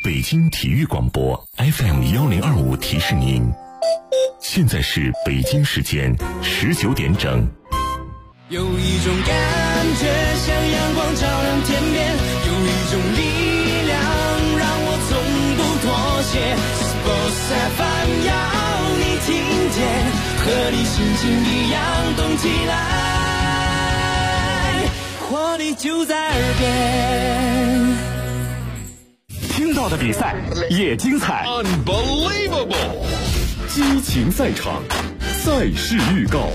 北京体育广播 FM1025提示您，现在是北京时间19点整。 有一种感觉像阳光照亮天边，有一种力量让我从不妥协。Sports FM 要你听见，和你心情一样动起来，活力就在耳边。 听到的比赛也精彩 ，Unbelievable！ 激情赛场，赛事预告。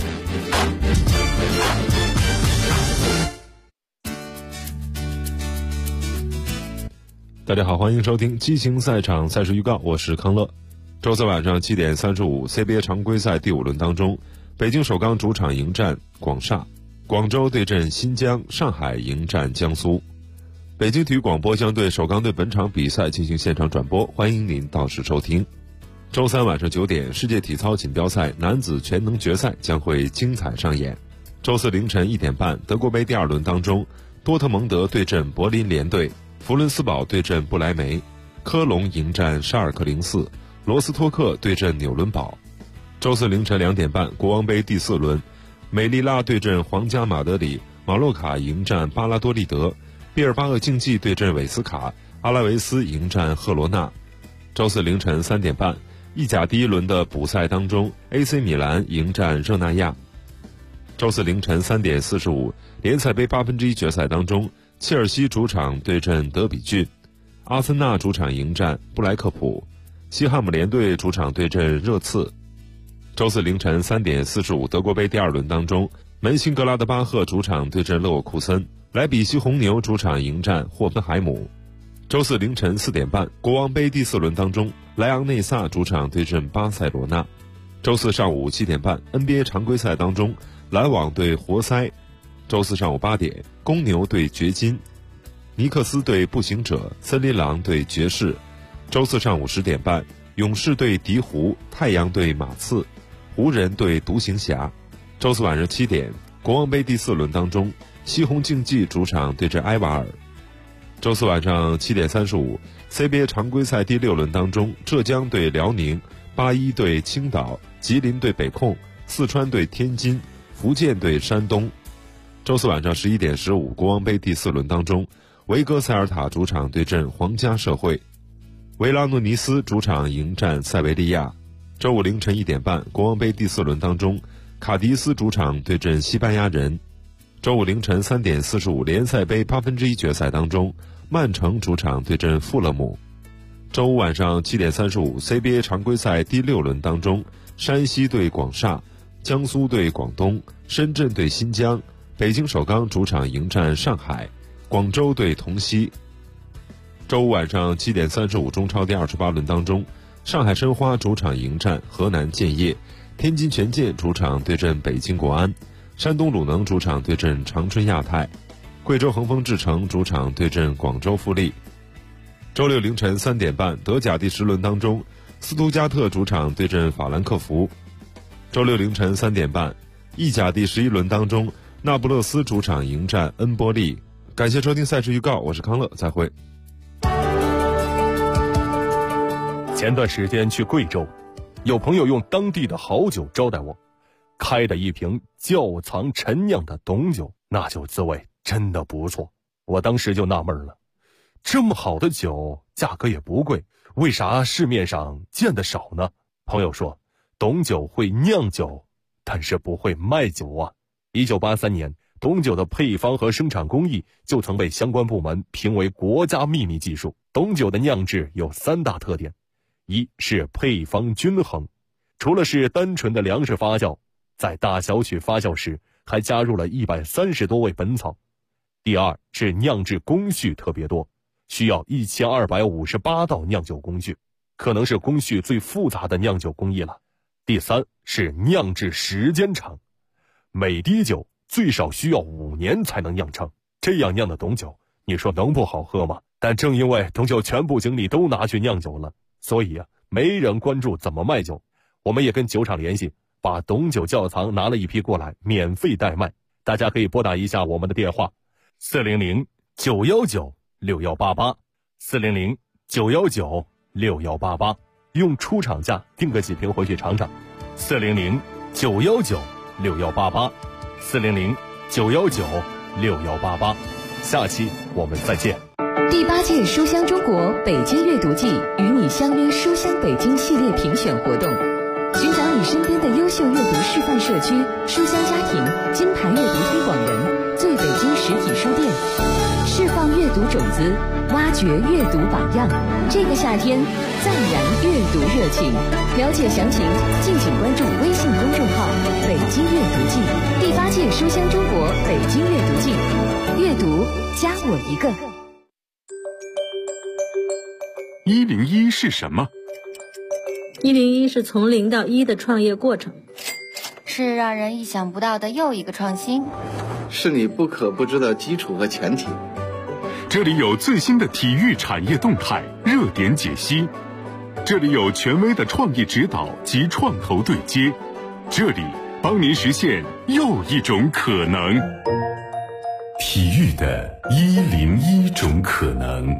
大家好，欢迎收听激情赛场赛事预告，我是康乐。周四晚上7点35 CBA 常规赛第5轮当中，北京首钢主场迎战广厦，广州对阵新疆，上海迎战江苏。北京体育广播将对首钢队本场比赛进行现场转播，欢迎您到时收听。周三晚上9点，世界体操锦标赛男子全能决赛将会精彩上演。周四凌晨1点半，德国杯第2轮当中，多特蒙德对阵柏林联队，弗伦斯堡对阵不莱梅，科隆迎战沙尔克04，罗斯托克对阵纽伦堡。周四凌晨2点半，国王杯第4轮，美利拉对阵皇家马德里，马洛卡迎战巴拉多利德，毕尔巴鄂竞技对阵韦斯卡，阿拉维斯迎战赫罗纳。周四凌晨3点半，意甲第1轮的补赛当中 ，AC 米兰迎战热那亚。周四凌晨3点45，联赛杯1/8决赛当中，切尔西主场对阵德比郡，阿森纳主场迎战布莱克普，西汉姆联队主场对阵热刺。周四凌晨3点45，德国杯第2轮当中，门兴格拉德巴赫主场对阵勒沃库森，莱比锡红牛主场迎战霍芬海姆。周四凌晨4点半，国王杯第4轮当中，莱昂内萨主场对阵巴塞罗那。周四上午7点半， NBA 常规赛当中，篮网对活塞。周四上午8点，公牛对掘金，尼克斯对步行者，森林狼对爵士。周四上午10点半，勇士对鹈鹕，太阳对马刺，湖人对独行侠。周四晚上7点，国王杯第4轮当中，西红竞技主场对阵埃瓦尔。周四晚上7点35 CBA 常规赛第6轮当中，浙江对辽宁，八一对青岛，吉林对北控，四川对天津，福建对山东。周四晚上11点15，国王杯第4轮当中，维戈塞尔塔主场对阵皇家社会，维拉诺尼斯主场迎战塞维利亚。周五凌晨1点半，国王杯第4轮当中，卡迪斯主场对阵西班牙人。周五凌晨3点45，联赛杯1/8决赛当中，曼城主场对阵富勒姆。周五晚上7点35 CBA 常规赛第6轮当中，山西对广厦，江苏对广东，深圳对新疆，北京首钢主场迎战上海，广州对同曦。周五晚上7点35中超第28轮当中，上海申花主场迎战河南建业，天津权健主场对阵北京国安，山东鲁能主场对阵长春亚泰，贵州恒丰智诚主场对阵广州富力。周六凌晨3点半，德甲第10轮当中，斯图加特主场对阵法兰克福。周六凌晨3点半，意甲第11轮当中，那不勒斯主场迎战恩波利。感谢收听赛事预告，我是康乐，再会。 前段时间去贵州，有朋友用当地的好酒招待我，开的一瓶窖藏陈酿的董酒，那酒滋味真的不错。我当时就纳闷了，这么好的酒，价格也不贵，为啥市面上见得少呢？朋友说，董酒会酿酒，但是不会卖酒啊。1983年，董酒的配方和生产工艺就曾被相关部门评为国家秘密技术。董酒的酿制有3大特点，一是配方均衡，除了是单纯的粮食发酵，在大小曲发酵时还加入了130多味本草。第二是酿制工序特别多，需要1258道酿酒工序，可能是工序最复杂的酿酒工艺了。第三是酿制时间长，每滴酒最少需要5年才能酿成，这样酿的董酒，你说能不好喝吗？但正因为董酒全部精力都拿去酿酒了，所以没人关注怎么卖酒。我们也跟酒厂联系，把董酒窖藏拿了一批过来，免费代卖。大家可以拨打一下我们的电话，400-919-6188，400-919-6188。 9196188，用出厂价订个几瓶回去尝尝。400-919-6188，400-919-6188。下期我们再见。 第8届书香中国北京阅读季与你相约书香北京系列评选活动，寻找你身边的优秀阅读示范社区、书香家庭、金牌阅读推广人、最北京实体书店，释放阅读种子，挖掘阅读榜样。这个夏天再燃阅读热情。了解详情，敬请关注微信公众号“北京阅读季”。第8届书香中国北京阅读季，阅读加我一个。 101是什么 ？101是从0到1的创业过程， 是让人意想不到的又一个创新， 是你不可不知的基础和前提。 这里有最新的体育产业动态、热点解析，这里有权威的创业指导及创投对接，这里帮您实现又一种可能。体育的101种可能。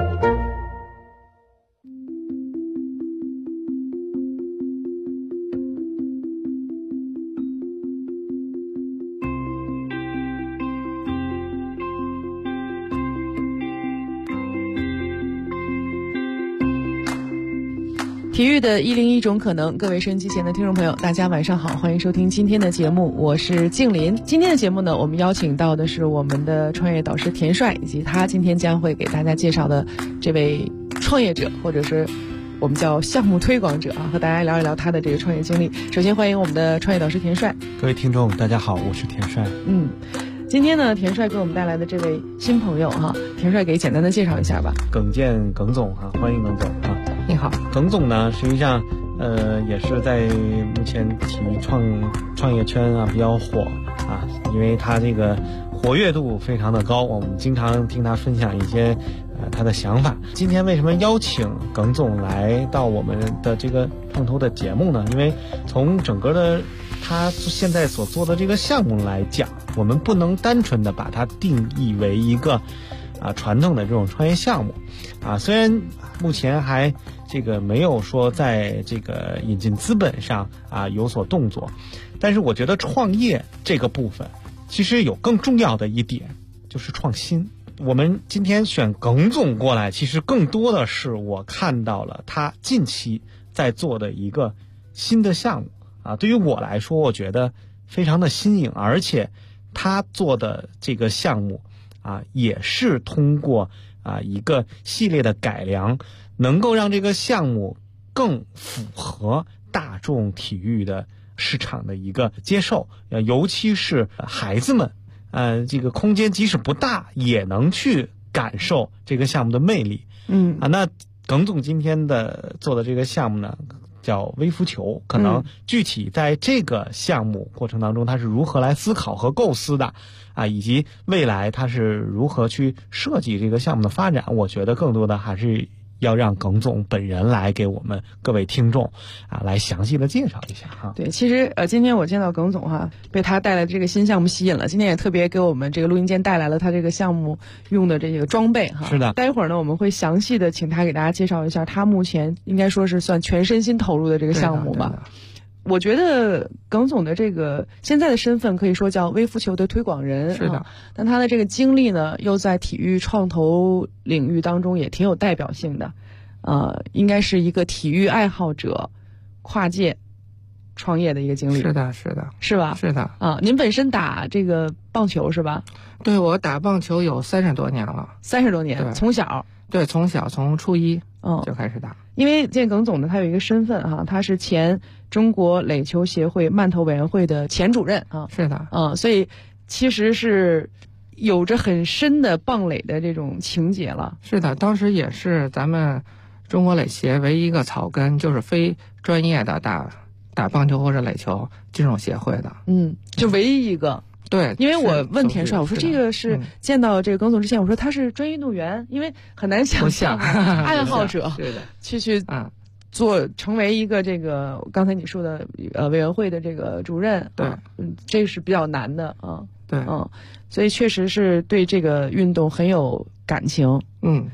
体育的101种可能，各位收音机前的听众朋友，大家晚上好，欢迎收听今天的节目，我是静林。今天的节目呢，我们邀请到的是我们的创业导师田帅，以及他今天将会给大家介绍的这位创业者，或者是我们叫项目推广者啊，和大家聊一聊他的这个创业经历。首先欢迎我们的创业导师田帅。 各位听众大家好，我是田帅。 今天呢，田帅给我们带来的这位新朋友哈，田帅给简单的介绍一下吧。 耿健耿总哈，欢迎耿总啊。 你好。 耿总呢，实际上也是在目前体育创业圈啊比较火啊，因为他这个活跃度非常的高，我们经常听他分享一些他的想法。今天为什么邀请耿总来到我们的这个创投的节目呢？因为从整个的他现在所做的这个项目来讲，我们不能单纯的把它定义为一个传统的这种创业项目啊，虽然目前还这个没有说在这个引进资本上有所动作，但是我觉得创业这个部分其实有更重要的一点，就是创新。我们今天选耿总过来，其实更多的是我看到了他近期在做的一个新的项目啊，对于我来说我觉得非常的新颖，而且他做的这个项目也是通过一个系列的改良，能够让这个项目更符合大众体育的市场的一个接受，尤其是孩子们，这个空间即使不大，也能去感受这个项目的魅力。那耿总今天做的这个项目呢，叫微浮球，可能具体在这个项目过程当中，他是如何来思考和构思的以及未来他是如何去设计这个项目的发展，我觉得更多的还是要让耿总本人来给我们各位听众来详细的介绍一下哈。 对，其实今天我见到耿总哈，被他带来的这个新项目吸引了，今天也特别给我们这个录音间带来了他这个项目用的这个装备哈。 是的， 待会儿呢我们会详细的请他给大家介绍一下他目前应该说是算全身心投入的这个项目吧。我觉得耿总的这个现在的身份可以说叫微浮球的推广人， 是的， 但他的这个经历呢，又在体育创投领域当中也挺有代表性的，应该是一个体育爱好者跨界创业的一个经历。 是的，是的， 是吧？ 是的您本身打这个棒球是吧？ 对，我打棒球有30多年了。 30多年，从小？ 对，从小从初一就开始打。 因为这耿总呢，他有一个身份哈，他是前中国垒球协会慢投委员会的前主任啊。 是的， 所以其实是有着很深的棒垒的这种情节了。 是的，当时也是咱们中国垒协唯一一个草根，就是非专业的打棒球或者垒球这种协会的。 就唯一一个。 对， 因为我问田帅，我说这个是见到这个耿总之前，我说他是专业运动员，因为很难想象爱好者去成为一个这个刚才你说的委员会的这个主任， 对， 这是比较难的对， 所以确实是对这个运动很有感情。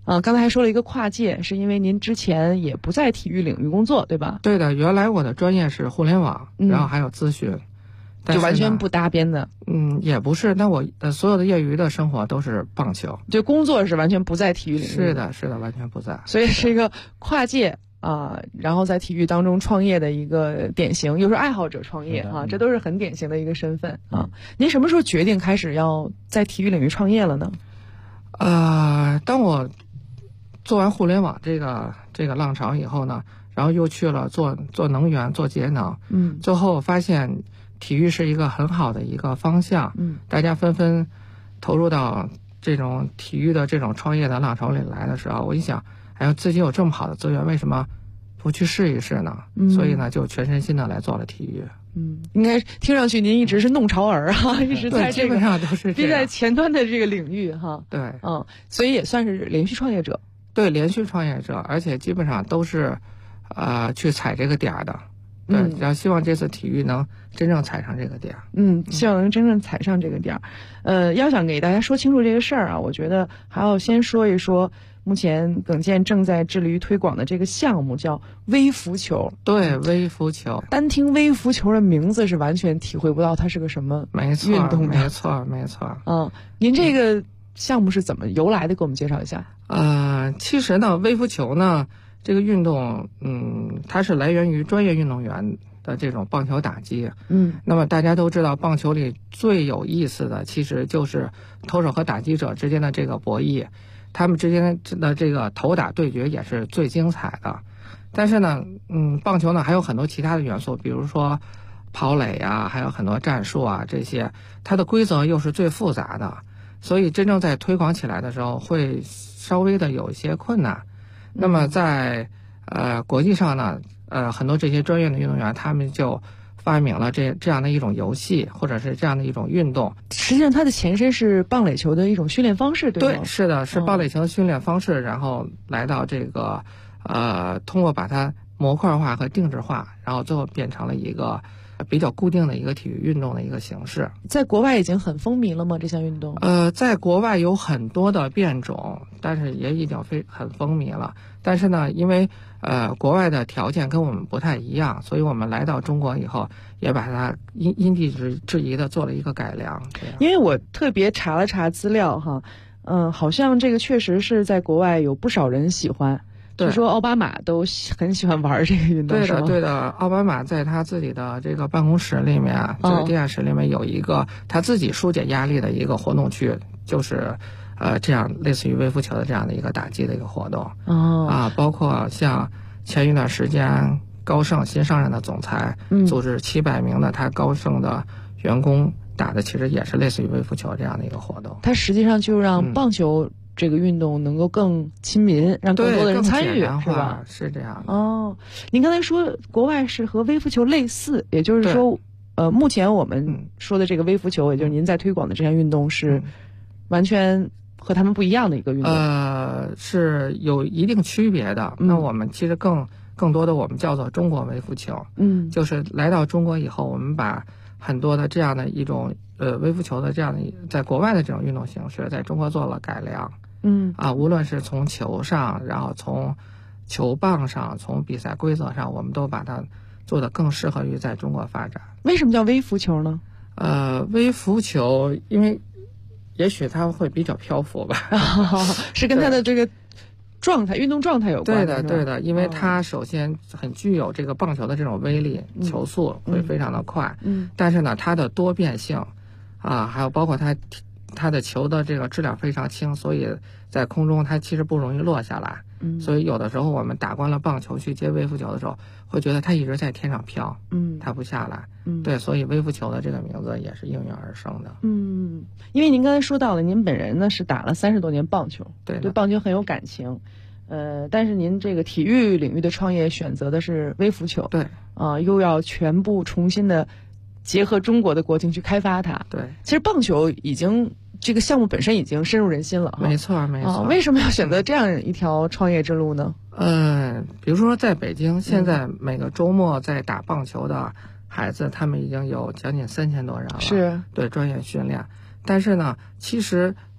刚才还说了一个跨界，是因为您之前也不在体育领域工作，对吧？ 对的，原来我的专业是互联网，然后还有咨询， 就完全不搭边的。 也不是，但我所有的业余的生活都是棒球， 就工作是完全不在体育领域。 是的，完全不在。 所以是一个跨界然后在体育当中创业的一个典型，又是爱好者创业这都是很典型的一个身份啊。您什么时候决定开始要在体育领域创业了呢？ 当我做完互联网这个浪潮以后呢，然后又去了做能源，做节能，最后发现体育是一个很好的一个方向，大家纷纷投入到这种体育的这种创业的浪潮里来的时候，我一想，哎呦，自己有这么好的资源，为什么不去试一试呢？所以呢，就全身心的来做了体育。 应该听上去您一直是弄潮儿一直在这个基本上都是逼在前端的这个领域对， 所以也算是连续创业者。 对，连续创业者，而且基本上都是去踩这个点儿的。对，然后希望这次体育能真正踩上这个点儿。 希望能真正踩上这个点儿。要想给大家说清楚这个事儿我觉得还要先说一说目前耿健正在致力于推广的这个项目，叫微浮球。 对，微浮球。 单听微浮球的名字是完全体会不到它是个什么运动的。 没错。 您这个项目是怎么由来的？给我们介绍一下。 其实呢，微浮球呢这个运动，它是来源于专业运动员的这种棒球打击。那么大家都知道，棒球里最有意思的其实就是投手和打击者之间的这个博弈，他们之间的这个投打对决也是最精彩的。但是呢，棒球呢还有很多其他的元素，比如说跑垒还有很多战术这些，它的规则又是最复杂的，所以真正在推广起来的时候会稍微的有一些困难。那么在国际上呢，很多这些专业的运动员，他们就发明了这样的一种游戏，或者是这样的一种运动。 实际上它的前身是棒垒球的一种训练方式，对吗？ 对，是的，是棒垒球的训练方式，然后来到这个通过把它模块化和定制化，然后最后变成了一个比较固定的一个体育运动的一个形式。 在国外已经很风靡了吗？这项运动？ 在国外有很多的变种，但是也已经很风靡了。但是呢，因为国外的条件跟我们不太一样，所以我们来到中国以后，也把它因地制宜的做了一个改良。 因为我特别查了查资料好像这个确实是在国外有不少人喜欢。据说奥巴马都很喜欢玩这个运动。 对的，奥巴马在他自己的这个办公室里面，这个地下室里面有一个他自己疏解压力的一个活动区，就是这样类似于微浮球的这样的一个打击的一个活动。包括像前一段时间高盛新上任的总裁组织700名的他高盛的员工打的，其实也是类似于微浮球这样的一个活动。 他实际上就让棒球这个运动能够更亲民，让更多的人参与，是吧？ 是这样的。您刚才说国外是和微浮球类似，也就是说，目前我们说的这个微浮球，也就是您在推广的这项运动，是完全和他们不一样的一个运动。 是有一定区别的。那我们其实更多的我们叫做中国微浮球。就是来到中国以后，我们把很多的这样的一种微浮球的这样的在国外的这种运动形式，在中国做了改良。无论是从球上，然后从球棒上，从比赛规则上，我们都把它做得更适合于在中国发展。 为什么叫微浮球呢？ 微浮球，因为也许它会比较漂浮吧。 是跟它的这个状态、运动状态有关的。 对的，因为它首先很具有这个棒球的这种威力，球速会非常的快。但是呢，它的多变性还有包括它的球的这个质量非常轻，所以在空中它其实不容易落下来。所以有的时候我们打惯了棒球去接微浮球的时候，会觉得它一直在天上飘，它不下来。对，所以微浮球的这个名字也是应运而生的。 因为您刚才说到了，您本人呢是打了30多年棒球，对棒球很有感情。但是您这个体育领域的创业选择的是微浮球， 对又要全部重新的结合中国的国情去开发它。 对， 其实棒球已经这个项目本身已经深入人心了。 没错。 为什么要选择这样一条创业之路呢？ 比如说在北京，现在每个周末在打棒球的孩子，他们已经有将近3000多人了。 是对专业训练。但是呢，其实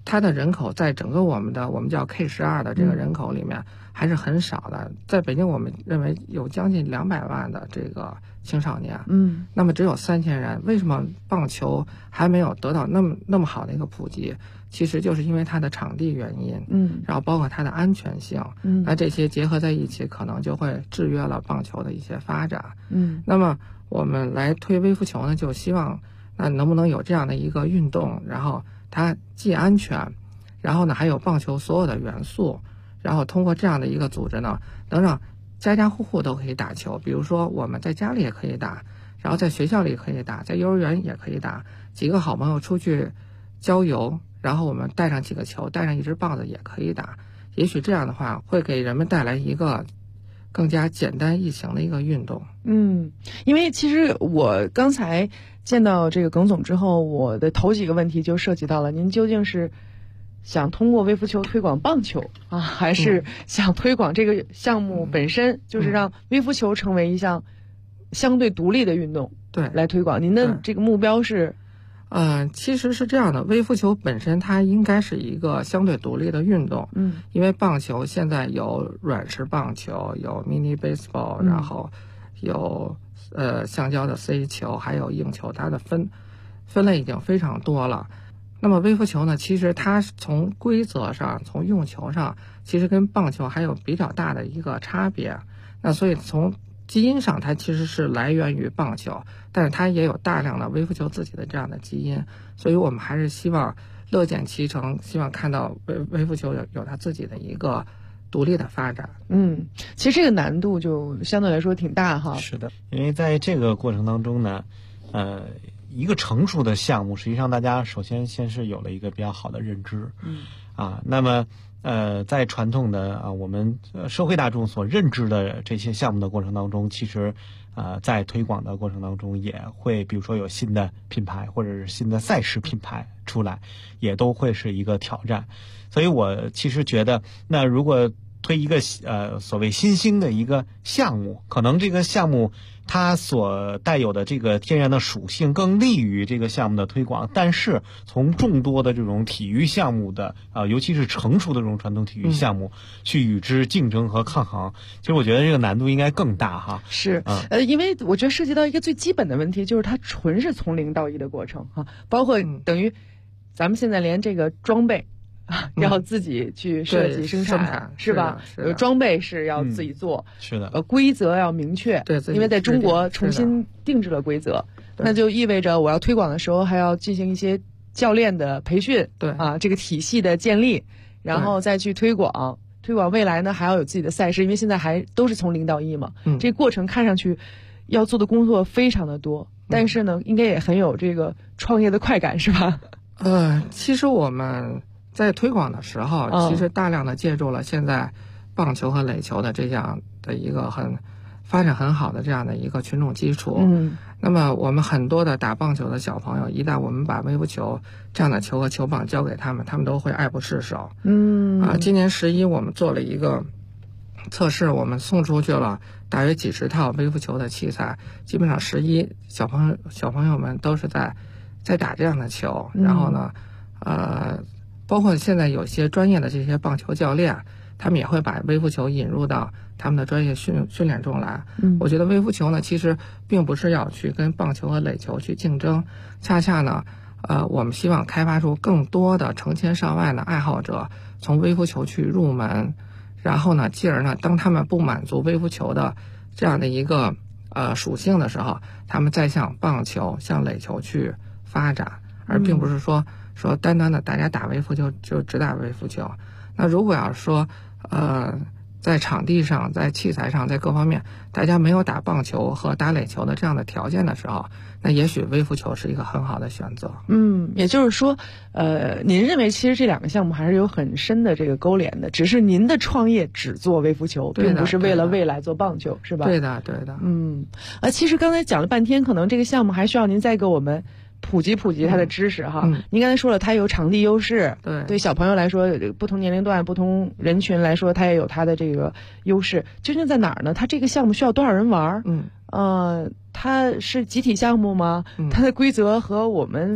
它的人口在整个我们叫 K12的这个人口里面还是很少的。在北京，我们认为有将近200万的这个青少年，那么只有3000人。为什么棒球还没有得到那么好的一个普及？其实就是因为它的场地原因，然后包括它的安全性，那这些结合在一起，可能就会制约了棒球的一些发展。那么我们来推微服球呢，就希望那能不能有这样的一个运动，然后它既安全，然后呢还有棒球所有的元素，然后通过这样的一个组织呢，能让家家户户都可以打球。比如说我们在家里也可以打，然后在学校里可以打，在幼儿园也可以打，几个好朋友出去郊游，然后我们带上几个球，带上一支棒子也可以打。也许这样的话会给人们带来一个更加简单易行的一个运动。 因为其实我刚才见到这个耿总之后，我的头几个问题就涉及到了您究竟是想通过微服球推广棒球啊，还是想推广这个项目本身，就是让微服球成为一项相对独立的运动， 对， 来推广。您的这个目标是？ 其实是这样的，微服球本身它应该是一个相对独立的运动，因为棒球现在有软式棒球，有 mini baseball，然后有橡胶的 C 球，还有硬球，它的分类已经非常多了。那么微服球呢，其实它从规则上，从用球上，其实跟棒球还有比较大的一个差别。那所以从基因上它其实是来源于棒球，但是它也有大量的微服球自己的这样的基因，所以我们还是希望乐见其成，希望看到微服球有它自己的一个独立的发展。 其实这个难度就相对来说挺大哈。 是的，因为在这个过程当中呢，一个成熟的项目，实际上大家首先先是有了一个比较好的认知，那么在传统的我们社会大众所认知的这些项目的过程当中，其实在推广的过程当中也会，比如说有新的品牌或者是新的赛事品牌出来，也都会是一个挑战。所以我其实觉得，那如果推一个所谓新兴的一个项目，可能这个项目它所带有的这个天然的属性更利于这个项目的推广，但是从众多的这种体育项目的尤其是成熟的这种传统体育项目去与之竞争和抗衡，其实我觉得这个难度应该更大哈。 是，因为我觉得涉及到一个最基本的问题，就是它纯是从0到1的过程哈，包括等于咱们现在连这个装备要自己去设计生产是吧？装备是要自己做， 是的。 规则要明确， 对， 因为在中国重新定制了规则，那就意味着我要推广的时候还要进行一些教练的培训， 对这个体系的建立，然后再去推广未来呢还要有自己的赛事，因为现在还都是从0到1嘛，这个过程看上去要做的工作非常的多，但是呢应该也很有这个创业的快感是吧？ 其实我们在推广的时候，其实大量的借助了现在棒球和垒球的这样的一个发展很好的这样的一个群众基础。那么我们很多的打棒球的小朋友，一旦我们把微服球这样的球和球棒交给他们，他们都会爱不释手。今年11我们做了一个测试，我们送出去了大约几十套微服球的器材，基本上11小朋友们都是在打这样的球。然后呢，包括现在有些专业的这些棒球教练，他们也会把微服球引入到他们的专业训练中来。我觉得微服球呢，其实并不是要去跟棒球和垒球去竞争，恰恰呢，我们希望开发出更多的成千上万的爱好者从微服球去入门，然后呢，继而呢，当他们不满足微服球的这样的一个属性的时候，他们再向棒球、向垒球去发展，而并不是说单单的大家打微服球就只打微服球。那如果要是说在场地上、在器材上、在各方面大家没有打棒球和打垒球的这样的条件的时候，那也许微服球是一个很好的选择。 也就是说您认为其实这两个项目还是有很深的这个勾连的，只是您的创业只做微服球，并不是为了未来做棒球，是吧？ 对的。 其实刚才讲了半天，可能这个项目还需要您再给我们普及它的知识哈。您刚才说了，它有场地优势，对小朋友来说，不同年龄段、不同人群来说，它也有它的这个优势。究竟在哪儿呢？它这个项目需要多少人玩？它是集体项目吗？它的规则和我们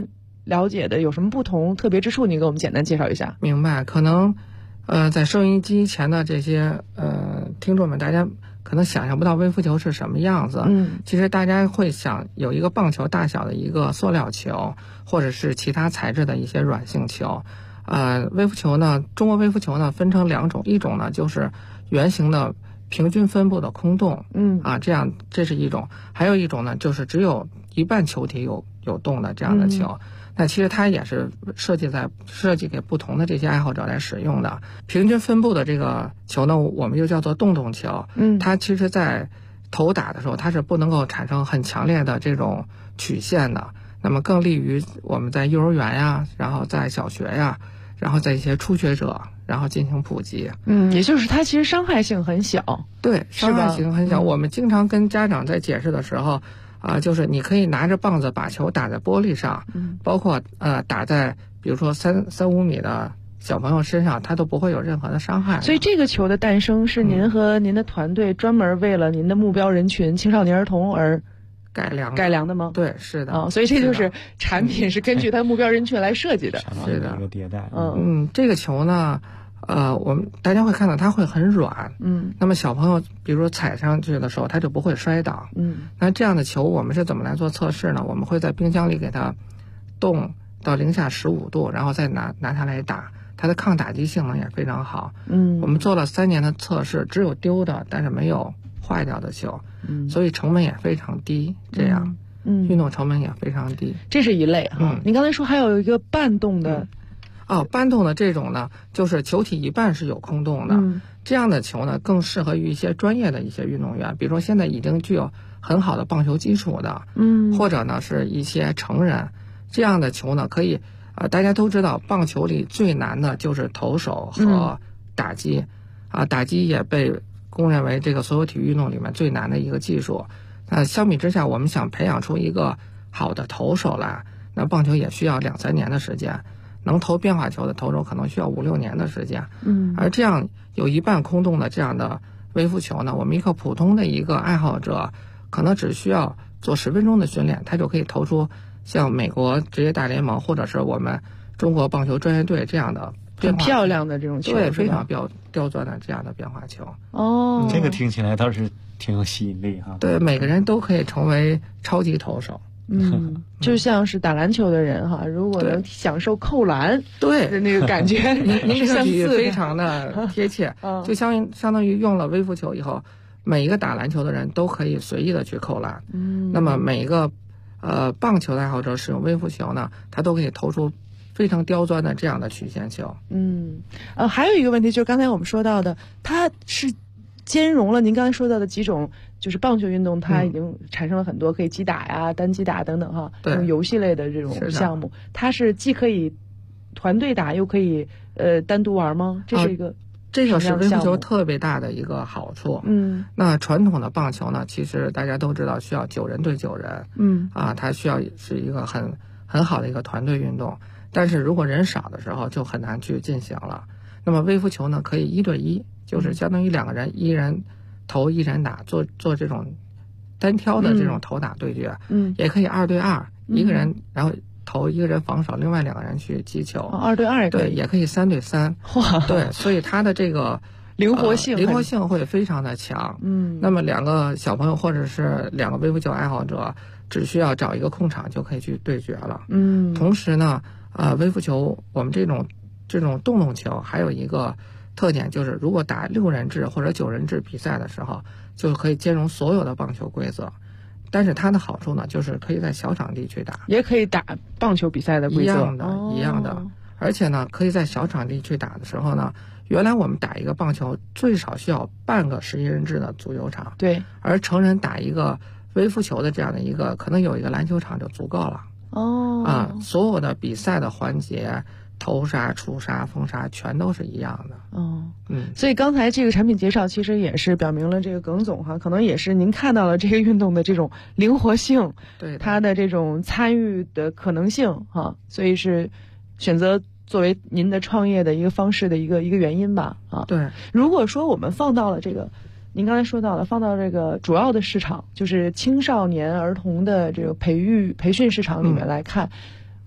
了解的有什么不同特别之处？您给我们简单介绍一下。 明白，可能在收音机前的这些听众们，大家可能想象不到微浮球是什么样子。其实大家会想有一个棒球大小的一个塑料球，或者是其他材质的一些软性球。微浮球呢，中国微浮球呢分成2种，一种呢就是圆形的平均分布的空洞，这是一种；还有一种呢就是只有一半球体有洞的这样的球。那其实它也是设计给不同的这些爱好者来使用的。平均分布的这个球呢，我们就叫做洞洞球。它其实在投打的时候，它是不能够产生很强烈的这种曲线的。那么更利于我们在幼儿园呀，然后在小学呀，然后在一些初学者，然后进行普及。 也就是它其实伤害性很小。 对，伤害性很小。我们经常跟家长在解释的时候。就是你可以拿着棒子把球打在玻璃上，包括打在比如说3-5米的小朋友身上，他都不会有任何的伤害。 所以这个球的诞生是您和您的团队专门为了您的目标人群青少年儿童而改良的吗？ 对，是的。 所以这就是产品是根据它目标人群来设计的。 是的， 一个迭代。 这个球呢，大家会看到它会很软，那么小朋友比如说踩上去的时候，他就不会摔倒，那这样的球我们是怎么来做测试呢？我们会在冰箱里给它冻到零下15度，然后再拿它来打，它的抗打击性能也非常好。我们做了3年的测试，只有丢的，但是没有坏掉的球，所以成本也非常低，这样，运动成本也非常低。 这是一类哈。您刚才说还有一个半洞的。 半洞的这种呢，就是球体一半是有空洞的，这样的球呢更适合于一些专业的一些运动员，比如说现在已经具有很好的棒球基础的，或者呢是一些成人，这样的球呢可以，大家都知道棒球里最难的就是投手和打击，打击也被公认为这个所有体育运动里面最难的一个技术。相比之下，我们想培养出一个好的投手来，那棒球也需要2-3年的时间。能投变化球的投手可能需要5-6年的时间，而这样有一半空洞的这样的微浮球呢，我们一个普通的一个爱好者，可能只需要做10分钟的训练，他就可以投出像美国职业大联盟或者是我们中国棒球专业队这样的很漂亮的这种球， 对，非常刁钻的这样的变化球。 这个听起来倒是挺有吸引力哈。 对，每个人都可以成为超级投手。 就像是打篮球的人哈，如果能享受扣篮的那个感觉， 您这个比喻非常的贴切，就相当于用了微浮球以后，每一个打篮球的人都可以随意的去扣篮。那么每一个棒球的爱好者使用微浮球呢，他都可以投出非常刁钻的这样的曲线球。 还有一个问题就是刚才我们说到的，它是兼容了您刚才说到的几种。就是棒球运动，它已经产生了很多可以击打呀、单击打等等哈，这种游戏类的这种项目，它是既可以团队打，又可以单独玩吗？这是一个这个是微浮球特别大的一个好处。那传统的棒球呢，其实大家都知道需要9人对9人，它需要是一个很好的一个团队运动，但是如果人少的时候就很难去进行了。那么微浮球呢，可以1对1，就是相当于2个人，1人投1人打，做这种单挑的这种投打对决，也可以2对2，一个人然后投，一个人防守，另外2个人去击球。 2对2也可以， 对，也可以3对3。哇，对，所以它的这个灵活性会非常的强。那么2个小朋友或者是2个微浮球爱好者，只需要找一个空场就可以去对决了。同时呢，微浮球我们这种洞洞球还有一个特点，就是如果打6人制或者9人制比赛的时候，就可以兼容所有的棒球规则。但是它的好处呢，就是可以在小场地去打， 也可以打棒球比赛的规则， 一样的。而且呢，可以在小场地去打的时候呢，原来我们打一个棒球最少需要半个11人制的足球场， 对， 而成人打一个微浮球的这样的一个，可能有一个篮球场就足够了。所有的比赛的环节，投杀、触杀、封杀全都是一样的。 所以刚才这个产品介绍其实也是表明了这个耿总哈，可能也是您看到了这个运动的这种灵活性， 对它的这种参与的可能性哈，所以是选择作为您的创业的一个方式的一个原因吧。 对， 如果说我们放到了这个您刚才说到了，放到这个主要的市场，就是青少年儿童的这个培训市场里面来看，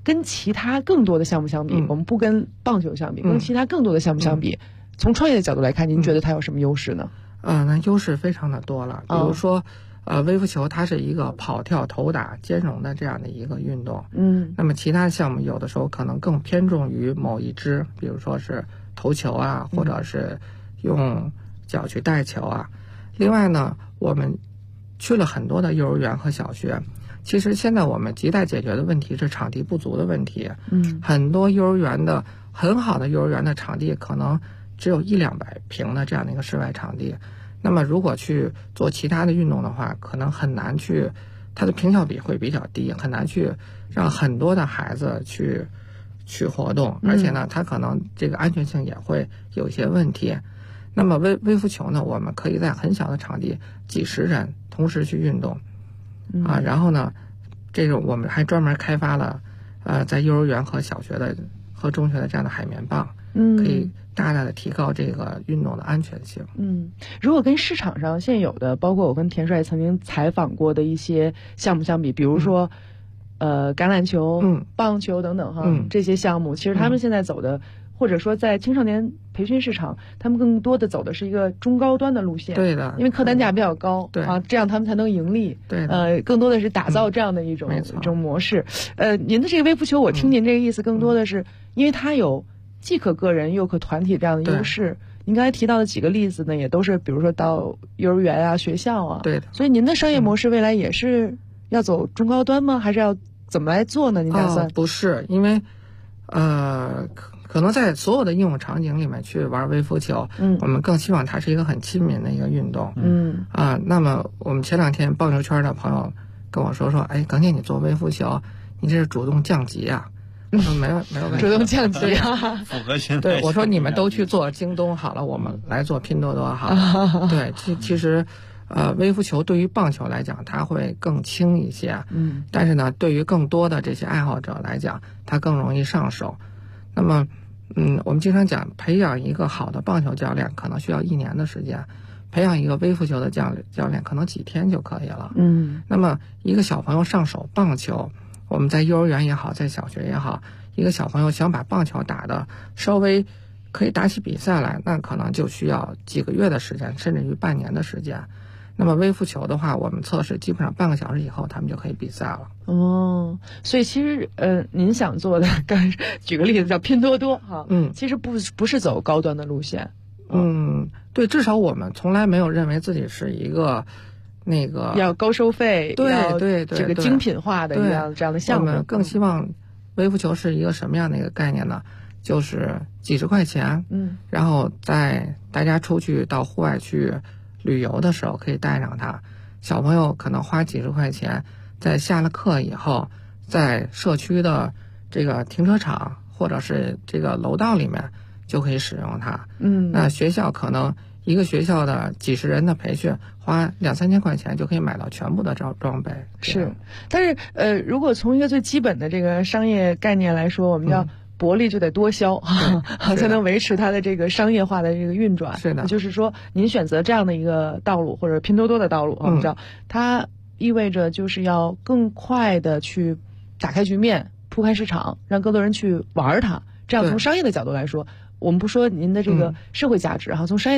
跟其他更多的项目相比，我们不跟棒球相比，跟其他更多的项目相比，从创业的角度来看，您觉得它有什么优势呢？ 那优势非常的多了。比如说，微服球它是一个跑跳投打兼容的这样的一个运动。那么其他项目有的时候可能更偏重于某一支，比如说是投球啊，或者是用脚去带球啊。另外呢，我们去了很多的幼儿园和小学。其实现在我们亟待解决的问题是场地不足的问题。很多幼儿园的很好的幼儿园的场地可能只有100-200平的这样的一个室外场地。那么如果去做其他的运动的话，可能很难去，它的平效比会比较低，很难去让很多的孩子去活动，而且呢，它可能这个安全性也会有一些问题。那么微服球呢，我们可以在很小的场地，几十人同时去运动。然后呢，这种我们还专门开发了，在幼儿园和小学的和中学的这样的海绵棒，可以大大的提高这个运动的安全性。 如果跟市场上现有的，包括我跟田帅曾经采访过的一些项目相比，比如说，橄榄球、棒球等等这些项目，其实他们现在走的，或者说在青少年培训市场，他们更多的走的是一个中高端的路线。 对的， 因为客单价比较高，这样他们才能盈利。 对的， 更多的是打造这样的一种模式。您的这个微服球，我听您这个意思更多的是，因为它有既可个人又可团体这样的优势。您刚才提到的几个例子呢，也都是比如说到幼儿园啊、学校啊。 对的。 所以您的商业模式未来也是要走中高端吗？还是要怎么来做呢？您打算？ 不是，因为可能在所有的应用场景里面去玩微服球，我们更希望它是一个很亲民的一个运动。那么我们前2天棒球圈的朋友跟我说，哎，耿姐你做微服球，你这是主动降级啊？我说没有问题， 主动降级啊， 符合现在。 对，我说你们都去做京东好了，我们来做拼多多好了。对，其实，微服球对于棒球来讲，它会更轻一些。但是呢，对于更多的这些爱好者来讲，它更容易上手。那么，我们经常讲，培养一个好的棒球教练可能需要1年的时间，培养一个微服球的教练可能几天就可以了。那么一个小朋友上手棒球，我们在幼儿园也好，在小学也好，一个小朋友想把棒球打得稍微可以打起比赛来，那可能就需要几个月的时间，甚至于半年的时间。那么微服球的话，我们测试基本上半个小时以后，他们就可以比赛了。 所以其实您想做的，举个例子叫拼多多哈，其实不是走高端的路线。 对，至少我们从来没有认为自己是一个那个要高收费， 对这个精品化的这样的项目。 我们更希望微服球是一个什么样的一个概念呢？就是几十块钱，然后在大家出去到户外去旅游的时候可以带上它。小朋友可能花几十块钱，在下了课以后，在社区的这个停车场或者是这个楼道里面就可以使用它。那学校可能一个学校的几十人的培训，花2-3千块钱就可以买到全部的装备。 是，但是如果从一个最基本的这个商业概念来说，我们叫薄利就得多销，才能维持它的这个商业化的这个运转。 是的， 就是说您选择这样的一个道路，或者拼多多的道路，我们知道它意味着就是要更快的去打开局面，铺开市场，让更多人去玩它。这样从商业的角度来说，我们不说您的这个社会价值哈，从商业